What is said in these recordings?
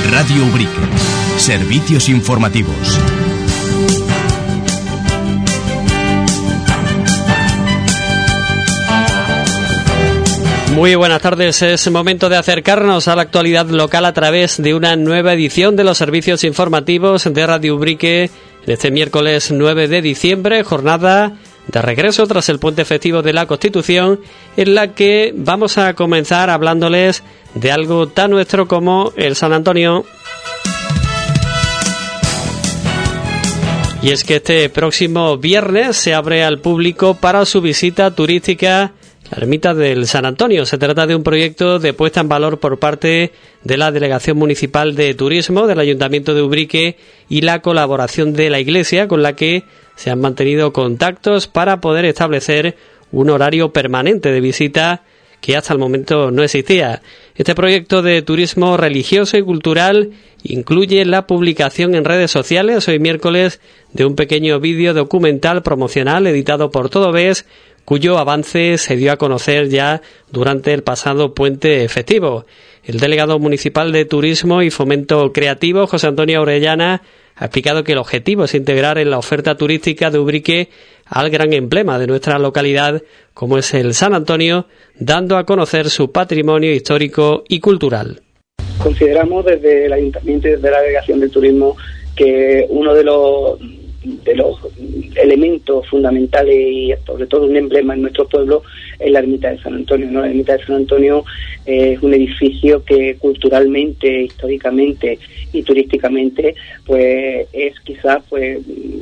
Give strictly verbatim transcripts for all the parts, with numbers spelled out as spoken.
Radio Ubrique. Servicios informativos. Muy buenas tardes, es momento de acercarnos a la actualidad local a través de una nueva edición de los servicios informativos de Radio Ubrique en este miércoles nueve de diciembre, jornada de regreso tras el puente festivo de la Constitución, en la que vamos a comenzar hablándoles de algo tan nuestro como el San Antonio. Y es que este próximo viernes se abre al público para su visita turística la ermita del San Antonio. Se trata de un proyecto de puesta en valor por parte de la Delegación Municipal de Turismo del Ayuntamiento de Ubrique y la colaboración de la Iglesia, con la que se han mantenido contactos para poder establecer un horario permanente de visita que hasta el momento no existía. Este proyecto de turismo religioso y cultural incluye la publicación en redes sociales hoy miércoles de un pequeño vídeo documental promocional editado por Todo Ves, cuyo avance se dio a conocer ya durante el pasado puente festivo. El delegado municipal de Turismo y Fomento Creativo, José Antonio Orellana, ha explicado que el objetivo es integrar en la oferta turística de Ubrique al gran emblema de nuestra localidad, como es el San Antonio, dando a conocer su patrimonio histórico y cultural. Consideramos desde el Ayuntamiento y desde la Delegación de Turismo que uno de los de los elementos fundamentales y sobre todo un emblema en nuestro pueblo es la ermita de San Antonio, ¿no? La ermita de San Antonio es un edificio que culturalmente, históricamente y turísticamente pues es quizás pues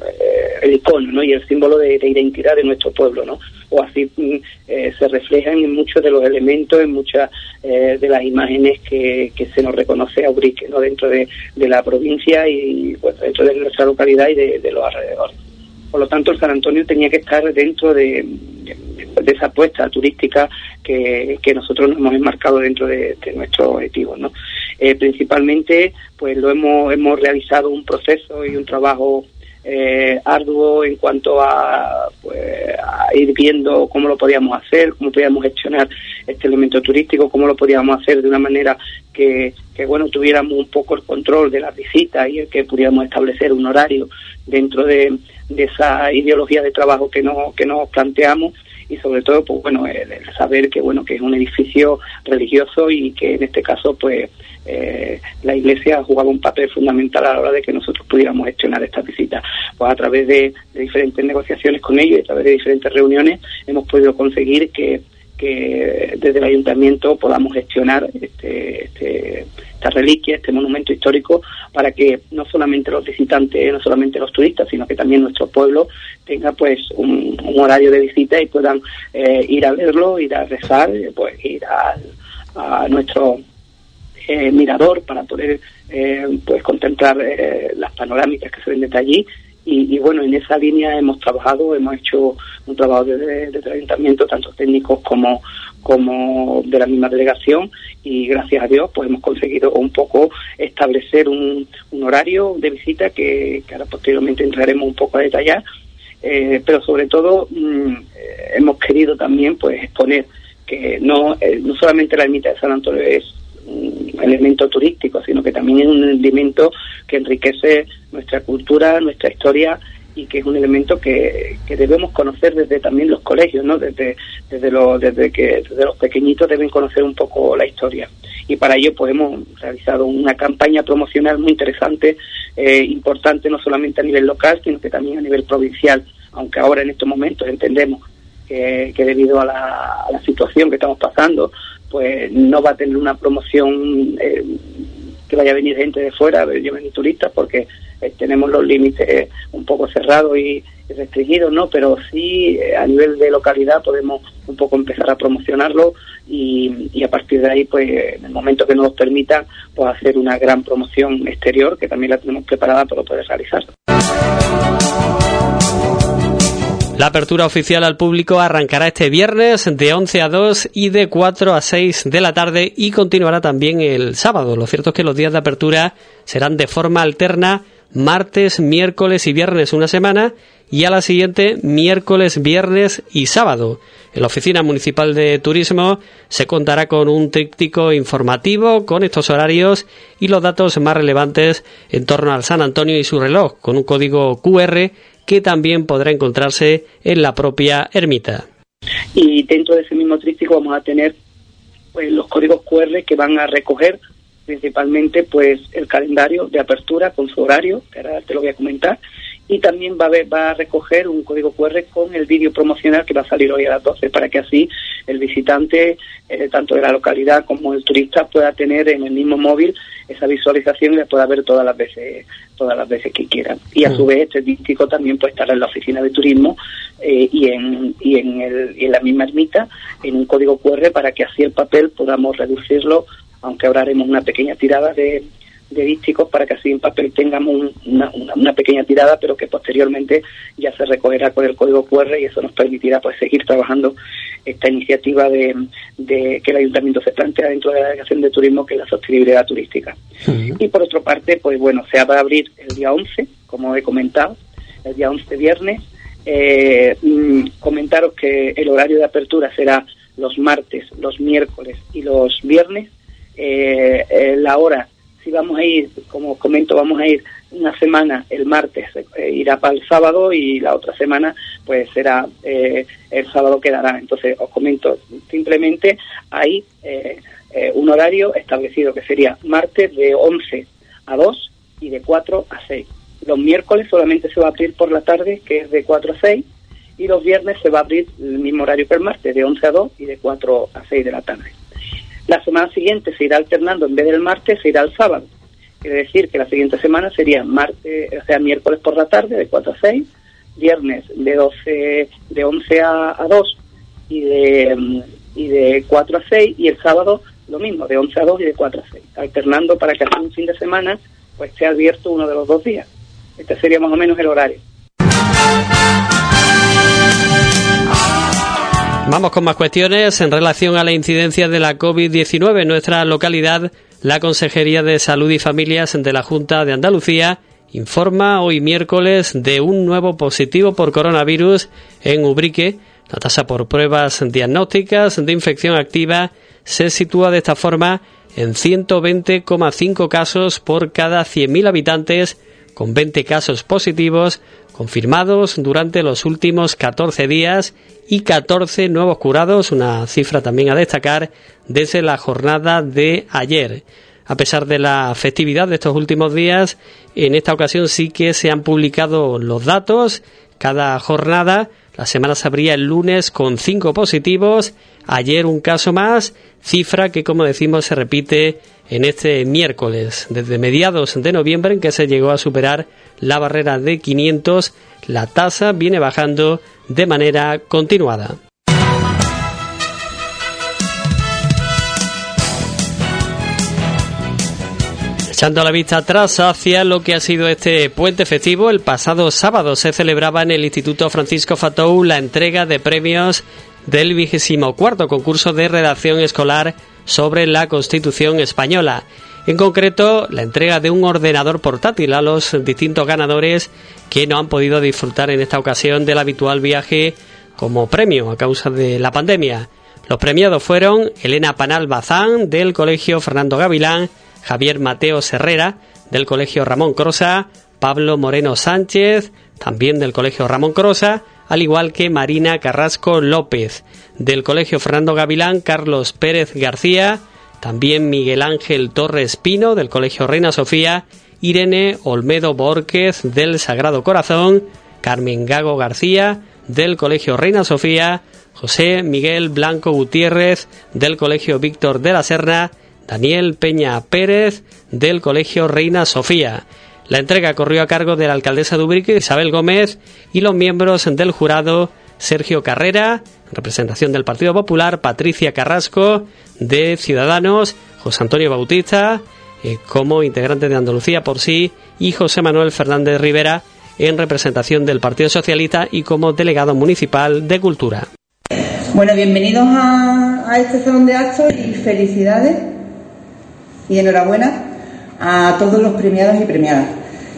el icono, ¿no? Y el símbolo de, de identidad de nuestro pueblo, ¿no? O así eh, se reflejan en muchos de los elementos, en muchas eh, de las imágenes que, que se nos reconoce a Ubrique, ¿no? Dentro de, de la provincia y pues dentro de nuestra localidad y de, de los alrededores. Por lo tanto, el San Antonio tenía que estar dentro de, de, de esa apuesta turística que, que nosotros nos hemos enmarcado dentro de, de nuestros objetivos, ¿no? Eh, principalmente, pues lo hemos hemos realizado un proceso y un trabajo Eh, arduo en cuanto a, pues, a ir viendo cómo lo podíamos hacer, cómo podíamos gestionar este elemento turístico, cómo lo podíamos hacer de una manera que, que bueno, tuviéramos un poco el control de las visitas y el que pudiéramos establecer un horario dentro de, de esa ideología de trabajo que nos, que nos planteamos. Y sobre todo, pues bueno, el, el saber que bueno que es un edificio religioso y que en este caso, pues eh, la Iglesia ha jugado un papel fundamental a la hora de que nosotros pudiéramos gestionar estas visitas. Pues a través de, de diferentes negociaciones con ellos y a través de diferentes reuniones hemos podido conseguir que, que desde el Ayuntamiento podamos gestionar este, este, esta reliquia, este monumento histórico, para que no solamente los visitantes, no solamente los turistas, sino que también nuestro pueblo tenga pues un, un horario de visita y puedan eh, ir a verlo, ir a rezar, pues ir a, a nuestro eh, mirador para poder eh, pues contemplar eh, las panorámicas que se ven desde allí. Y, y bueno, en esa línea hemos trabajado, hemos hecho un trabajo desde, desde el Ayuntamiento, tanto técnicos como como de la misma delegación, y gracias a Dios pues hemos conseguido un poco establecer un, un horario de visita que, que ahora posteriormente entraremos un poco a detallar, eh, pero sobre todo mmm, hemos querido también pues exponer que no, eh, no solamente la ermita de San Antonio es un elemento turístico, sino que también es un elemento que enriquece nuestra cultura, nuestra historia, y que es un elemento que, que debemos conocer desde también los colegios, ¿no? Desde desde los desde que desde los pequeñitos deben conocer un poco la historia. Y para ello pues hemos realizado una campaña promocional muy interesante, eh, importante no solamente a nivel local, sino que también a nivel provincial, aunque ahora en estos momentos entendemos que, que debido a la, a la situación que estamos pasando, pues no va a tener una promoción eh, que vaya a venir gente de fuera, vaya a venir turistas, porque eh, tenemos los límites eh, un poco cerrados y, y restringidos, ¿no? Pero sí, eh, a nivel de localidad podemos un poco empezar a promocionarlo y, y a partir de ahí, pues en el momento que nos lo permita, pues hacer una gran promoción exterior, que también la tenemos preparada para poder realizar. La apertura oficial al público arrancará este viernes de once a dos y de cuatro a seis de la tarde y continuará también el sábado. Lo cierto es que los días de apertura serán de forma alterna, martes, miércoles y viernes una semana y a la siguiente miércoles, viernes y sábado. En la Oficina Municipal de Turismo se contará con un tríptico informativo con estos horarios y los datos más relevantes en torno al San Antonio y su reloj, con un código cu erre que también podrá encontrarse en la propia ermita. Y dentro de ese mismo tríptico vamos a tener pues los códigos cu erre que van a recoger principalmente pues el calendario de apertura con su horario, que ahora te lo voy a comentar, y también va a, ver, va a recoger un código cu erre con el vídeo promocional que va a salir hoy a las doce, para que así el visitante, eh, tanto de la localidad como el turista, pueda tener en el mismo móvil esa visualización y la pueda ver todas las veces todas las veces que quiera. Y a su vez este tríptico también puede estar en la oficina de turismo eh, y en y en, el, y en la misma ermita en un código cu erre, para que así el papel podamos reducirlo, aunque ahora haremos una pequeña tirada de, de dísticos para que así en papel tengamos un, una, una, una pequeña tirada, pero que posteriormente ya se recogerá con el código cu erre, y eso nos permitirá pues seguir trabajando esta iniciativa de, de que el Ayuntamiento se plantea dentro de la Delegación de Turismo, que es la sostenibilidad turística. Uh-huh. Y por otra parte, pues bueno, se va a abrir el día once, como he comentado, el día once viernes. Eh, mmm, comentaros que el horario de apertura será los martes, los miércoles y los viernes. Eh, eh, la hora, si vamos a ir, como os comento, vamos a ir una semana el martes, eh, irá para el sábado, y la otra semana pues será eh, el sábado quedará. Entonces os comento, simplemente hay eh, eh, un horario establecido que sería martes de once a dos y de cuatro a seis. Los miércoles solamente se va a abrir por la tarde, que es de cuatro a seis, y los viernes se va a abrir el mismo horario que el martes, de once a dos y de cuatro a seis de la tarde. La semana siguiente se irá alternando, en vez del martes se irá al sábado. Quiere decir que la siguiente semana sería martes, o sea, miércoles por la tarde de cuatro a seis, viernes de doce, de once a dos y de y de cuatro a seis, y el sábado lo mismo, de once a dos y de cuatro a seis, alternando para que así un fin de semana pues esté abierto uno de los dos días. Este sería más o menos el horario. Vamos con más cuestiones en relación a la incidencia de la covid diecinueve en nuestra localidad. La Consejería de Salud y Familias de la Junta de Andalucía informa hoy miércoles de un nuevo positivo por coronavirus en Ubrique. La tasa por pruebas diagnósticas de infección activa se sitúa de esta forma en ciento veinte coma cinco casos por cada cien mil habitantes, con veinte casos positivos confirmados durante los últimos catorce días y catorce nuevos curados, una cifra también a destacar desde la jornada de ayer. A pesar de la festividad de estos últimos días, en esta ocasión sí que se han publicado los datos. Cada jornada, la semana se abría el lunes con cinco positivos, ayer un caso más, cifra que, como decimos, se repite en este miércoles. Desde mediados de noviembre, en que se llegó a superar la barrera de quinientos, la tasa viene bajando de manera continuada. Echando la vista atrás hacia lo que ha sido este puente festivo, el pasado sábado se celebraba en el Instituto Francisco Fatou la entrega de premios del vigésimo cuarto concurso de redacción escolar sobre la Constitución española. En concreto, la entrega de un ordenador portátil a los distintos ganadores que no han podido disfrutar en esta ocasión del habitual viaje como premio a causa de la pandemia. Los premiados fueron Elena Panal Bazán, del Colegio Fernando Gavilán, Javier Mateo Herrera, del Colegio Ramón Crosa, Pablo Moreno Sánchez, también del Colegio Ramón Crosa, al igual que Marina Carrasco López, del Colegio Fernando Gavilán, Carlos Pérez García, también Miguel Ángel Torres Pino, del Colegio Reina Sofía, Irene Olmedo Bórquez, del Sagrado Corazón, Carmen Gago García, del Colegio Reina Sofía, José Miguel Blanco Gutiérrez, del Colegio Víctor de la Serna, Daniel Peña Pérez, del Colegio Reina Sofía. La entrega corrió a cargo de la alcaldesa de Ubrique, Isabel Gómez, y los miembros del jurado: Sergio Carrera, en representación del Partido Popular, Patricia Carrasco, de Ciudadanos, José Antonio Bautista, eh, como integrante de Andalucía por sí, y José Manuel Fernández Rivera, en representación del Partido Socialista y como delegado municipal de Cultura. Bueno, bienvenidos a, a este salón de actos y felicidades y enhorabuena a todos los premiados y premiadas.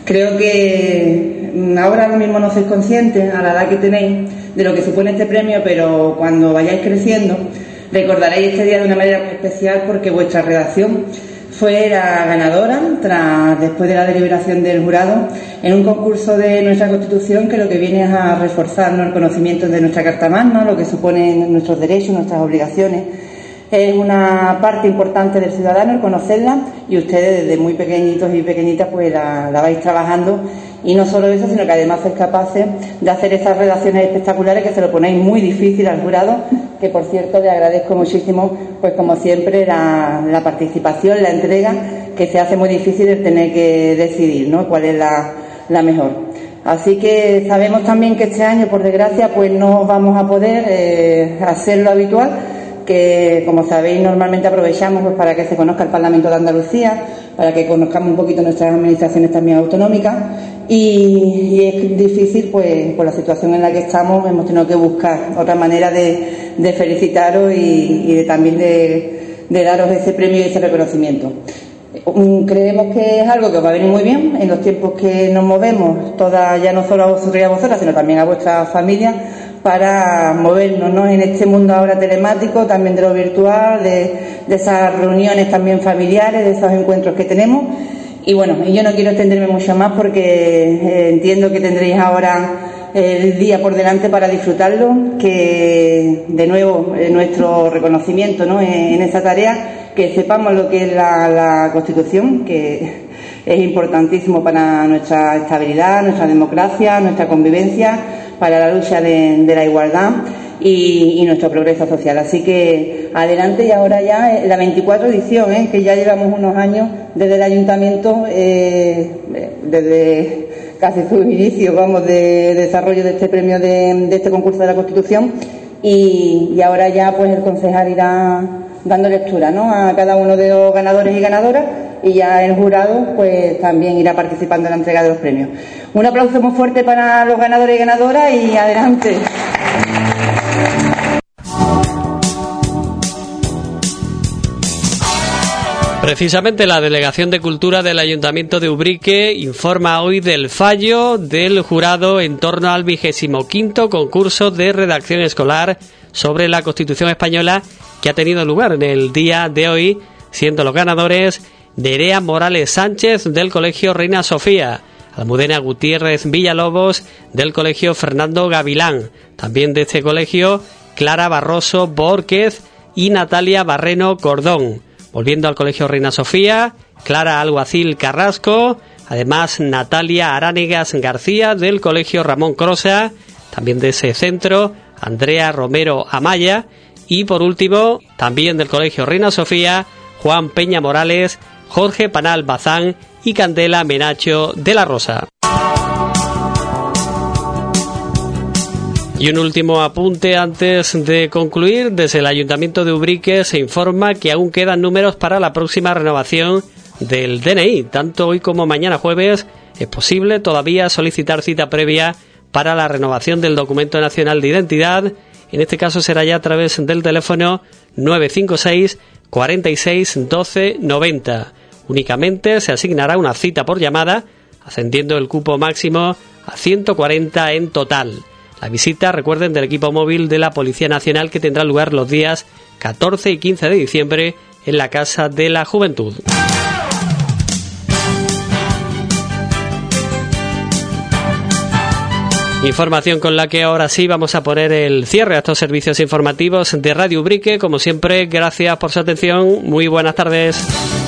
Creo que ahora mismo no sois conscientes, a la edad que tenéis, de lo que supone este premio, pero cuando vayáis creciendo recordaréis este día de una manera muy especial, porque vuestra redacción fue la ganadora tras después de la deliberación del jurado en un concurso de nuestra Constitución que lo que viene es a reforzar, ¿no?, el conocimiento de nuestra Carta Magna, lo que suponen nuestros derechos, nuestras obligaciones. Es una parte importante del ciudadano el conocerla, y ustedes desde muy pequeñitos y pequeñitas pues la, la vais trabajando, y no solo eso, sino que además sois capaces de hacer esas redacciones espectaculares que se lo ponéis muy difícil al jurado, que por cierto le agradezco muchísimo, pues como siempre, la, la participación, la entrega, que se hace muy difícil el tener que decidir, ¿no?, cuál es la, la mejor. Así que sabemos también que este año, por desgracia, pues no vamos a poder eh, hacer lo habitual, que como sabéis normalmente aprovechamos pues para que se conozca el Parlamento de Andalucía, para que conozcamos un poquito nuestras administraciones también autonómicas, y, y es difícil pues por la situación en la que estamos. Hemos tenido que buscar otra manera de, de felicitaros y, y de, también de, de daros ese premio y ese reconocimiento. Creemos que es algo que os va a venir muy bien en los tiempos que nos movemos, todas, ya no solo a vosotros y a vosotras, sino también a vuestra familia, para movernos, ¿no?, en este mundo ahora telemático, también de lo virtual, de, de esas reuniones también familiares, de esos encuentros que tenemos. Y bueno, y yo no quiero extenderme mucho más porque eh, entiendo que tendréis ahora el día por delante para disfrutarlo, que de nuevo eh, nuestro reconocimiento, ¿no?, en, en esa tarea, que sepamos lo que es la, la Constitución, que es importantísimo para nuestra estabilidad, nuestra democracia, nuestra convivencia, para la lucha de, de la igualdad y, y nuestro progreso social. Así que adelante, y ahora ya la veinticuatro edición, ¿eh?, que ya llevamos unos años desde el Ayuntamiento, eh, desde casi su inicio, vamos, de, de desarrollo de este premio, de, de este concurso de la Constitución, y, y ahora ya pues el concejal irá dando lectura, ¿no?, a cada uno de los ganadores y ganadoras, y ya el jurado pues también irá participando en la entrega de los premios. Un aplauso muy fuerte para los ganadores y ganadoras, y adelante. Precisamente la Delegación de Cultura del Ayuntamiento de Ubrique informa hoy del fallo del jurado en torno al vigésimo quinto concurso de redacción escolar sobre la Constitución española, que ha tenido lugar en el día de hoy, siendo los ganadores Nerea Morales Sánchez del Colegio Reina Sofía, Almudena Gutiérrez Villalobos del Colegio Fernando Gavilán, también de este colegio Clara Barroso Bórquez y Natalia Barreno Cordón. Volviendo al Colegio Reina Sofía, Clara Alguacil Carrasco, además Natalia Aránegas García del Colegio Ramón Crosa, también de ese centro, Andrea Romero Amaya, y por último, también del Colegio Reina Sofía, Juan Peña Morales, Jorge Panal Bazán y Candela Menacho de la Rosa. Y un último apunte antes de concluir. Desde el Ayuntamiento de Ubrique se informa que aún quedan números para la próxima renovación del D N I. Tanto hoy como mañana jueves es posible todavía solicitar cita previa para la renovación del Documento Nacional de Identidad. En este caso será ya a través del teléfono nueve cinco seis, cuarenta y seis, doce, noventa. Únicamente se asignará una cita por llamada, ascendiendo el cupo máximo a ciento cuarenta en total. La visita, recuerden, del equipo móvil de la Policía Nacional, que tendrá lugar los días catorce y quince de diciembre en la Casa de la Juventud. Información con la que ahora sí vamos a poner el cierre a estos servicios informativos de Radio Ubrique. Como siempre, gracias por su atención. Muy buenas tardes.